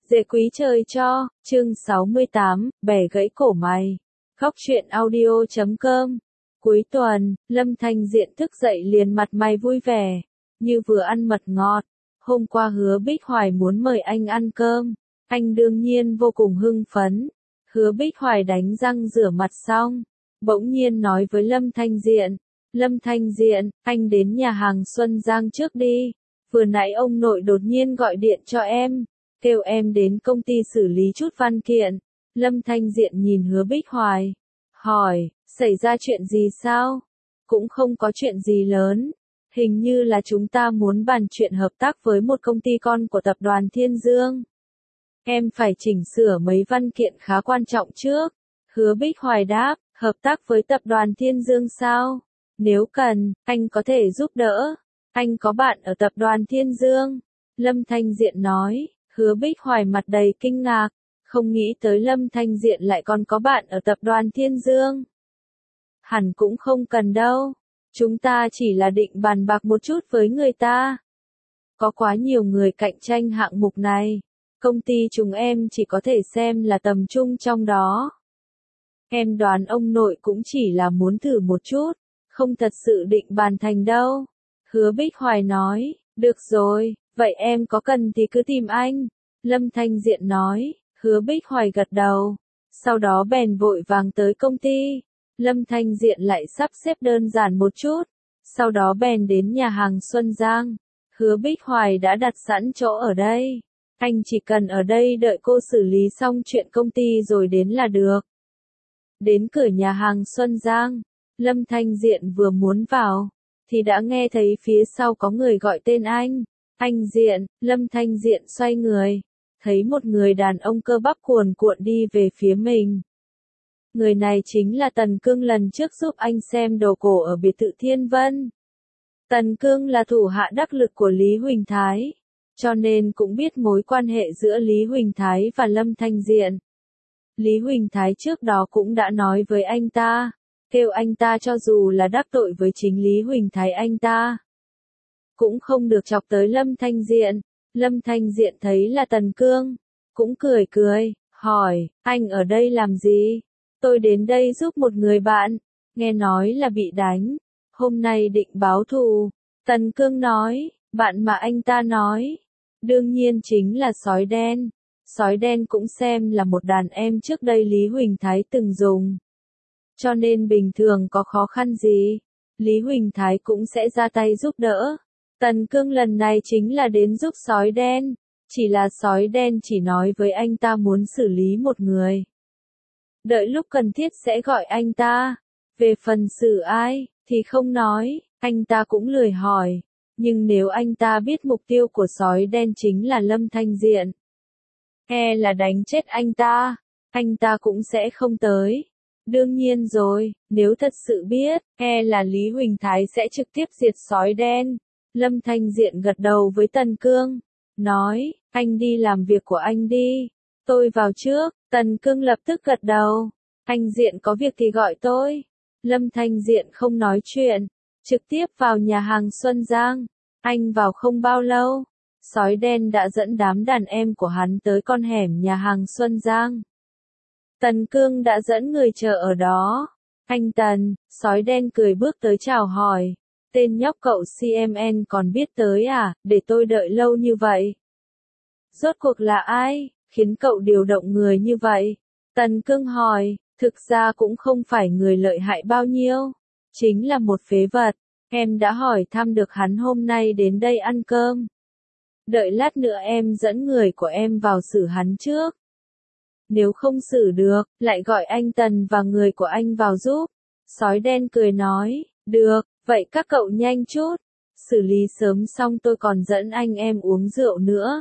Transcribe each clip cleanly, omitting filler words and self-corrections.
Dễ quý trời cho, chương 68, bẻ gãy cổ mày. Góc truyện audio.com. Cuối tuần, Lâm Thanh Diện thức dậy liền mặt mày vui vẻ, như vừa ăn mật ngọt. Hôm qua Hứa Bích Hoài muốn mời anh ăn cơm, anh đương nhiên vô cùng hưng phấn. Hứa Bích Hoài đánh răng rửa mặt xong, bỗng nhiên nói với Lâm Thanh Diện, Lâm Thanh Diện, anh đến nhà hàng Xuân Giang trước đi, vừa nãy ông nội đột nhiên gọi điện cho em, kêu em đến công ty xử lý chút văn kiện. Lâm Thanh Diện nhìn Hứa Bích Hoài, hỏi, xảy ra chuyện gì sao? Cũng không có chuyện gì lớn, hình như là chúng ta muốn bàn chuyện hợp tác với một công ty con của tập đoàn Thiên Dương. Em phải chỉnh sửa mấy văn kiện khá quan trọng trước. Hứa Bích Hoài đáp, hợp tác với tập đoàn Thiên Dương sao? Nếu cần, anh có thể giúp đỡ. Anh có bạn ở tập đoàn Thiên Dương. Lâm Thanh Diện nói. Hứa Bích Hoài mặt đầy kinh ngạc, không nghĩ tới Lâm Thanh Diện lại còn có bạn ở tập đoàn Thiên Dương. Hẳn cũng không cần đâu, chúng ta chỉ là định bàn bạc một chút với người ta. Có quá nhiều người cạnh tranh hạng mục này, công ty chúng em chỉ có thể xem là tầm trung trong đó. Em đoán ông nội cũng chỉ là muốn thử một chút, không thật sự định bàn thành đâu. Hứa Bích Hoài nói, được rồi. Vậy em có cần thì cứ tìm anh. Lâm Thanh Diện nói. Hứa Bích Hoài gật đầu. Sau đó bèn vội vàng tới công ty. Lâm Thanh Diện lại sắp xếp đơn giản một chút. Sau đó bèn đến nhà hàng Xuân Giang. Hứa Bích Hoài đã đặt sẵn chỗ ở đây. Anh chỉ cần ở đây đợi cô xử lý xong chuyện công ty rồi đến là được. Đến cửa nhà hàng Xuân Giang, Lâm Thanh Diện vừa muốn vào, thì đã nghe thấy phía sau có người gọi tên anh. Anh Diện. Lâm Thanh Diện xoay người, thấy một người đàn ông cơ bắp cuồn cuộn đi về phía mình. Người này chính là Tần Cương lần trước giúp anh xem đồ cổ ở biệt thự Thiên Vân. Tần Cương là thủ hạ đắc lực của Lý Huỳnh Thái, cho nên cũng biết mối quan hệ giữa Lý Huỳnh Thái và Lâm Thanh Diện. Lý Huỳnh Thái trước đó cũng đã nói với anh ta, kêu anh ta cho dù là đắc tội với chính Lý Huỳnh Thái anh ta cũng không được chọc tới Lâm Thanh Diện. Lâm Thanh Diện thấy là Tần Cương, cũng cười cười, hỏi, anh ở đây làm gì? Tôi đến đây giúp một người bạn, nghe nói là bị đánh, hôm nay định báo thù. Tần Cương nói, bạn mà anh ta nói, đương nhiên chính là sói đen. Sói đen cũng xem là một đàn em trước đây Lý Huỳnh Thái từng dùng. Cho nên bình thường có khó khăn gì, Lý Huỳnh Thái cũng sẽ ra tay giúp đỡ. Tần Cương lần này chính là đến giúp sói đen, chỉ là sói đen chỉ nói với anh ta muốn xử lý một người. Đợi lúc cần thiết sẽ gọi anh ta, về phần xử ai, thì không nói, anh ta cũng lười hỏi. Nhưng nếu anh ta biết mục tiêu của sói đen chính là Lâm Thanh Diện, e là đánh chết anh ta cũng sẽ không tới. Đương nhiên rồi, nếu thật sự biết, e là Lý Huỳnh Thái sẽ trực tiếp diệt sói đen. Lâm Thanh Diện gật đầu với Tần Cương, nói, anh đi làm việc của anh đi, tôi vào trước. Tần Cương lập tức gật đầu, anh Diện có việc thì gọi tôi. Lâm Thanh Diện không nói chuyện, trực tiếp vào nhà hàng Xuân Giang. Anh vào không bao lâu, sói đen đã dẫn đám đàn em của hắn tới con hẻm nhà hàng Xuân Giang. Tần Cương đã dẫn người chờ ở đó. Anh Tần, sói đen cười bước tới chào hỏi. Tên nhóc cậu CMN còn biết tới à, để tôi đợi lâu như vậy. Rốt cuộc là ai, khiến cậu điều động người như vậy? Tần Cương hỏi, thực ra cũng không phải người lợi hại bao nhiêu, chính là một phế vật. Em đã hỏi thăm được hắn hôm nay đến đây ăn cơm. Đợi lát nữa em dẫn người của em vào xử hắn trước. Nếu không xử được, lại gọi anh Tần và người của anh vào giúp. Sói đen cười nói, được, vậy các cậu nhanh chút. Xử lý sớm xong tôi còn dẫn anh em uống rượu nữa.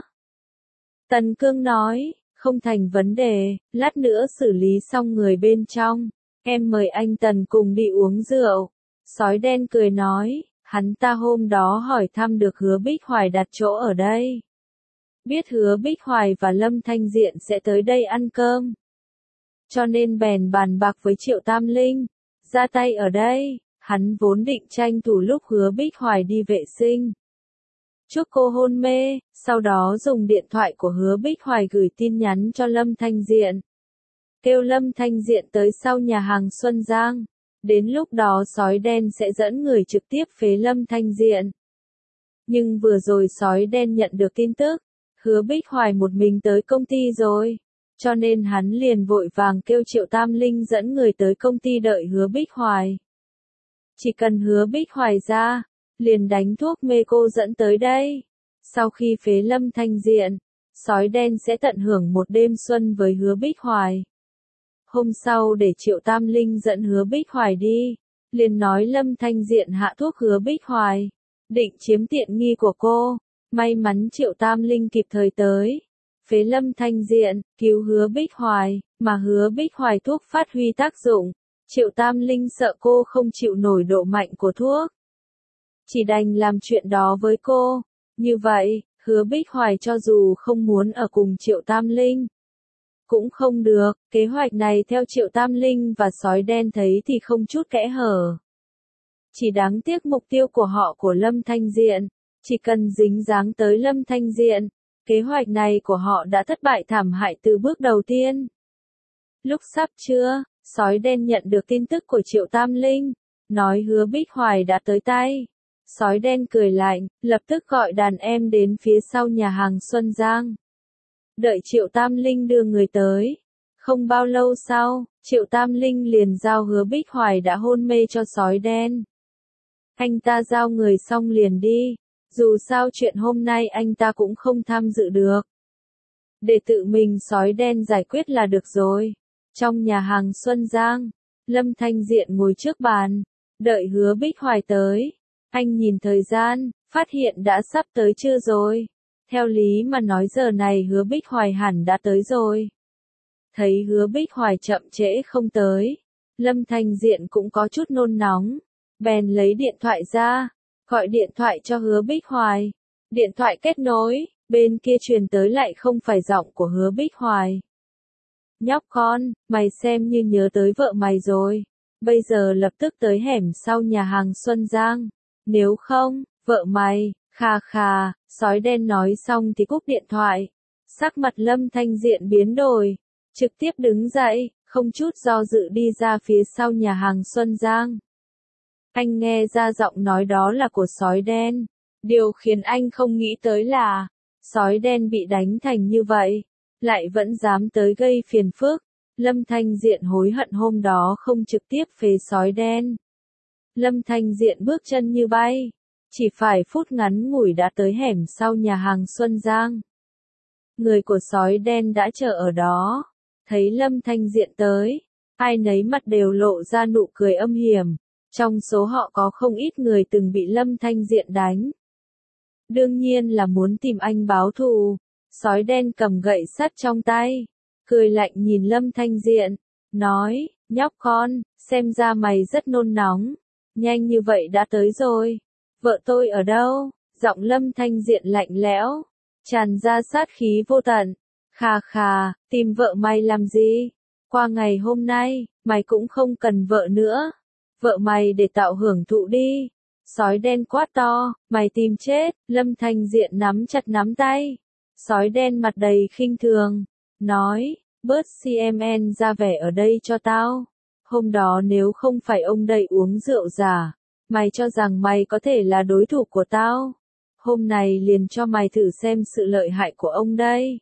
Tần Cương nói, không thành vấn đề, lát nữa xử lý xong người bên trong, em mời anh Tần cùng đi uống rượu. Sói đen cười nói, hắn ta hôm đó hỏi thăm được Hứa Bích Hoài đặt chỗ ở đây. Biết Hứa Bích Hoài và Lâm Thanh Diện sẽ tới đây ăn cơm, cho nên bèn bàn bạc với Triệu Tam Linh, ra tay ở đây. Hắn vốn định tranh thủ lúc Hứa Bích Hoài đi vệ sinh, chúc cô hôn mê, sau đó dùng điện thoại của Hứa Bích Hoài gửi tin nhắn cho Lâm Thanh Diện. Kêu Lâm Thanh Diện tới sau nhà hàng Xuân Giang. Đến lúc đó sói đen sẽ dẫn người trực tiếp phế Lâm Thanh Diện. Nhưng vừa rồi sói đen nhận được tin tức, Hứa Bích Hoài một mình tới công ty rồi. Cho nên hắn liền vội vàng kêu Triệu Tam Linh dẫn người tới công ty đợi Hứa Bích Hoài. Chỉ cần Hứa Bích Hoài ra, liền đánh thuốc mê cô dẫn tới đây. Sau khi phế Lâm Thanh Diện, sói đen sẽ tận hưởng một đêm xuân với Hứa Bích Hoài. Hôm sau để Triệu Tam Linh dẫn Hứa Bích Hoài đi, liền nói Lâm Thanh Diện hạ thuốc Hứa Bích Hoài, định chiếm tiện nghi của cô. May mắn Triệu Tam Linh kịp thời tới, phế Lâm Thanh Diện, cứu Hứa Bích Hoài, mà Hứa Bích Hoài thuốc phát huy tác dụng. Triệu Tam Linh sợ cô không chịu nổi độ mạnh của thuốc, chỉ đành làm chuyện đó với cô. Như vậy, Hứa Bích Hoài cho dù không muốn ở cùng Triệu Tam Linh, cũng không được. Kế hoạch này theo Triệu Tam Linh và sói đen thấy thì không chút kẽ hở. Chỉ đáng tiếc mục tiêu của họ của Lâm Thanh Diện, chỉ cần dính dáng tới Lâm Thanh Diện, kế hoạch này của họ đã thất bại thảm hại từ bước đầu tiên. Lúc sắp trưa, sói đen nhận được tin tức của Triệu Tam Linh, nói Hứa Bích Hoài đã tới tay. Sói đen cười lạnh, lập tức gọi đàn em đến phía sau nhà hàng Xuân Giang. Đợi Triệu Tam Linh đưa người tới. Không bao lâu sau, Triệu Tam Linh liền giao Hứa Bích Hoài đã hôn mê cho sói đen. Anh ta giao người xong liền đi, dù sao chuyện hôm nay anh ta cũng không tham dự được. Để tự mình sói đen giải quyết là được rồi. Trong nhà hàng Xuân Giang, Lâm Thanh Diện ngồi trước bàn, đợi Hứa Bích Hoài tới. Anh nhìn thời gian, phát hiện đã sắp tới trưa rồi. Theo lý mà nói giờ này Hứa Bích Hoài hẳn đã tới rồi. Thấy Hứa Bích Hoài chậm trễ không tới, Lâm Thanh Diện cũng có chút nôn nóng, bèn lấy điện thoại ra, gọi điện thoại cho Hứa Bích Hoài. Điện thoại kết nối, bên kia truyền tới lại không phải giọng của Hứa Bích Hoài. Nhóc con, mày xem như nhớ tới vợ mày rồi. Bây giờ lập tức tới hẻm sau nhà hàng Xuân Giang. Nếu không, vợ mày, khà khà, sói đen nói xong thì cúp điện thoại. Sắc mặt Lâm Thanh Diện biến đổi, trực tiếp đứng dậy, không chút do dự đi ra phía sau nhà hàng Xuân Giang. Anh nghe ra giọng nói đó là của sói đen. Điều khiến anh không nghĩ tới là, sói đen bị đánh thành như vậy, lại vẫn dám tới gây phiền phức. Lâm Thanh Diện hối hận hôm đó không trực tiếp phế sói đen. Lâm Thanh Diện bước chân như bay, chỉ phải phút ngắn ngủi đã tới hẻm sau nhà hàng Xuân Giang. Người của sói đen đã chờ ở đó, thấy Lâm Thanh Diện tới, ai nấy mặt đều lộ ra nụ cười âm hiểm. Trong số họ có không ít người từng bị Lâm Thanh Diện đánh. Đương nhiên là muốn tìm anh báo thù. Sói đen cầm gậy sắt trong tay, cười lạnh nhìn Lâm Thanh Diện, nói, nhóc con, xem ra mày rất nôn nóng, nhanh như vậy đã tới rồi. Vợ tôi ở đâu? Giọng Lâm Thanh Diện lạnh lẽo, tràn ra sát khí vô tận. Khà khà, tìm vợ mày làm gì? Qua ngày hôm nay, mày cũng không cần vợ nữa. Vợ mày để tạo hưởng thụ đi. Sói đen quát to, mày tìm chết. Lâm Thanh Diện nắm chặt nắm tay. Sói đen mặt đầy khinh thường, nói, bớt CMN ra vẻ ở đây cho tao. Hôm đó nếu không phải ông đây uống rượu giả, mày cho rằng mày có thể là đối thủ của tao. Hôm nay liền cho mày thử xem sự lợi hại của ông đây.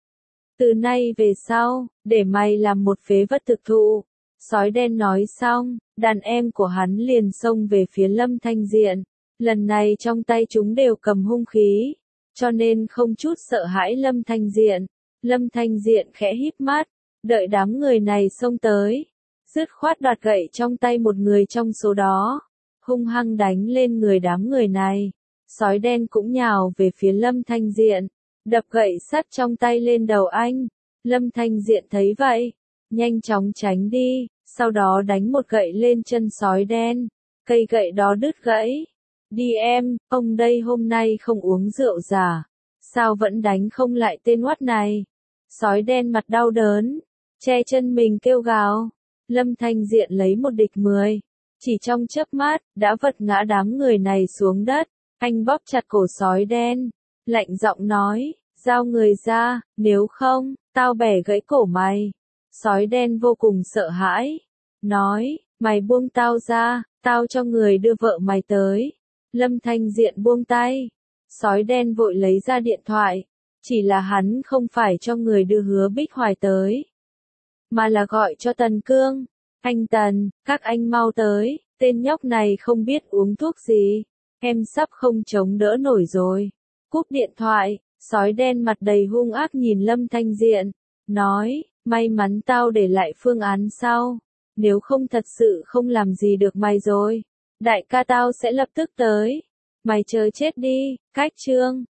Từ nay về sau, để mày làm một phế vật thực thụ. Sói đen nói xong, đàn em của hắn liền xông về phía Lâm Thanh Diện. Lần này trong tay chúng đều cầm hung khí, cho nên không chút sợ hãi Lâm Thanh Diện. Lâm Thanh Diện khẽ híp mắt, đợi đám người này xông tới, dứt khoát đoạt gậy trong tay một người trong số đó, hung hăng đánh lên người đám người này. Sói đen cũng nhào về phía Lâm Thanh Diện, đập gậy sắt trong tay lên đầu anh. Lâm Thanh Diện thấy vậy, nhanh chóng tránh đi, sau đó đánh một gậy lên chân sói đen, cây gậy đó đứt gãy. Đi em, ông đây hôm nay không uống rượu giả, sao vẫn đánh không lại tên oắt này? Sói đen mặt đau đớn, che chân mình kêu gào. Lâm Thanh Diện lấy một địch 10, chỉ trong chớp mắt, đã vật ngã đám người này xuống đất. Anh bóp chặt cổ sói đen, lạnh giọng nói, giao người ra, nếu không, tao bẻ gãy cổ mày. Sói đen vô cùng sợ hãi, nói, mày buông tao ra, tao cho người đưa vợ mày tới. Lâm Thanh Diện buông tay, sói đen vội lấy ra điện thoại, chỉ là hắn không phải cho người đưa Hứa Bích Hoài tới, mà là gọi cho Tần Cương. Anh Tần, các anh mau tới, tên nhóc này không biết uống thuốc gì, em sắp không chống đỡ nổi rồi. Cúp điện thoại, sói đen mặt đầy hung ác nhìn Lâm Thanh Diện, nói, may mắn tao để lại phương án sau, nếu không thật sự không làm gì được mày rồi. Đại ca tao sẽ lập tức tới, mày chờ chết đi. Cách chương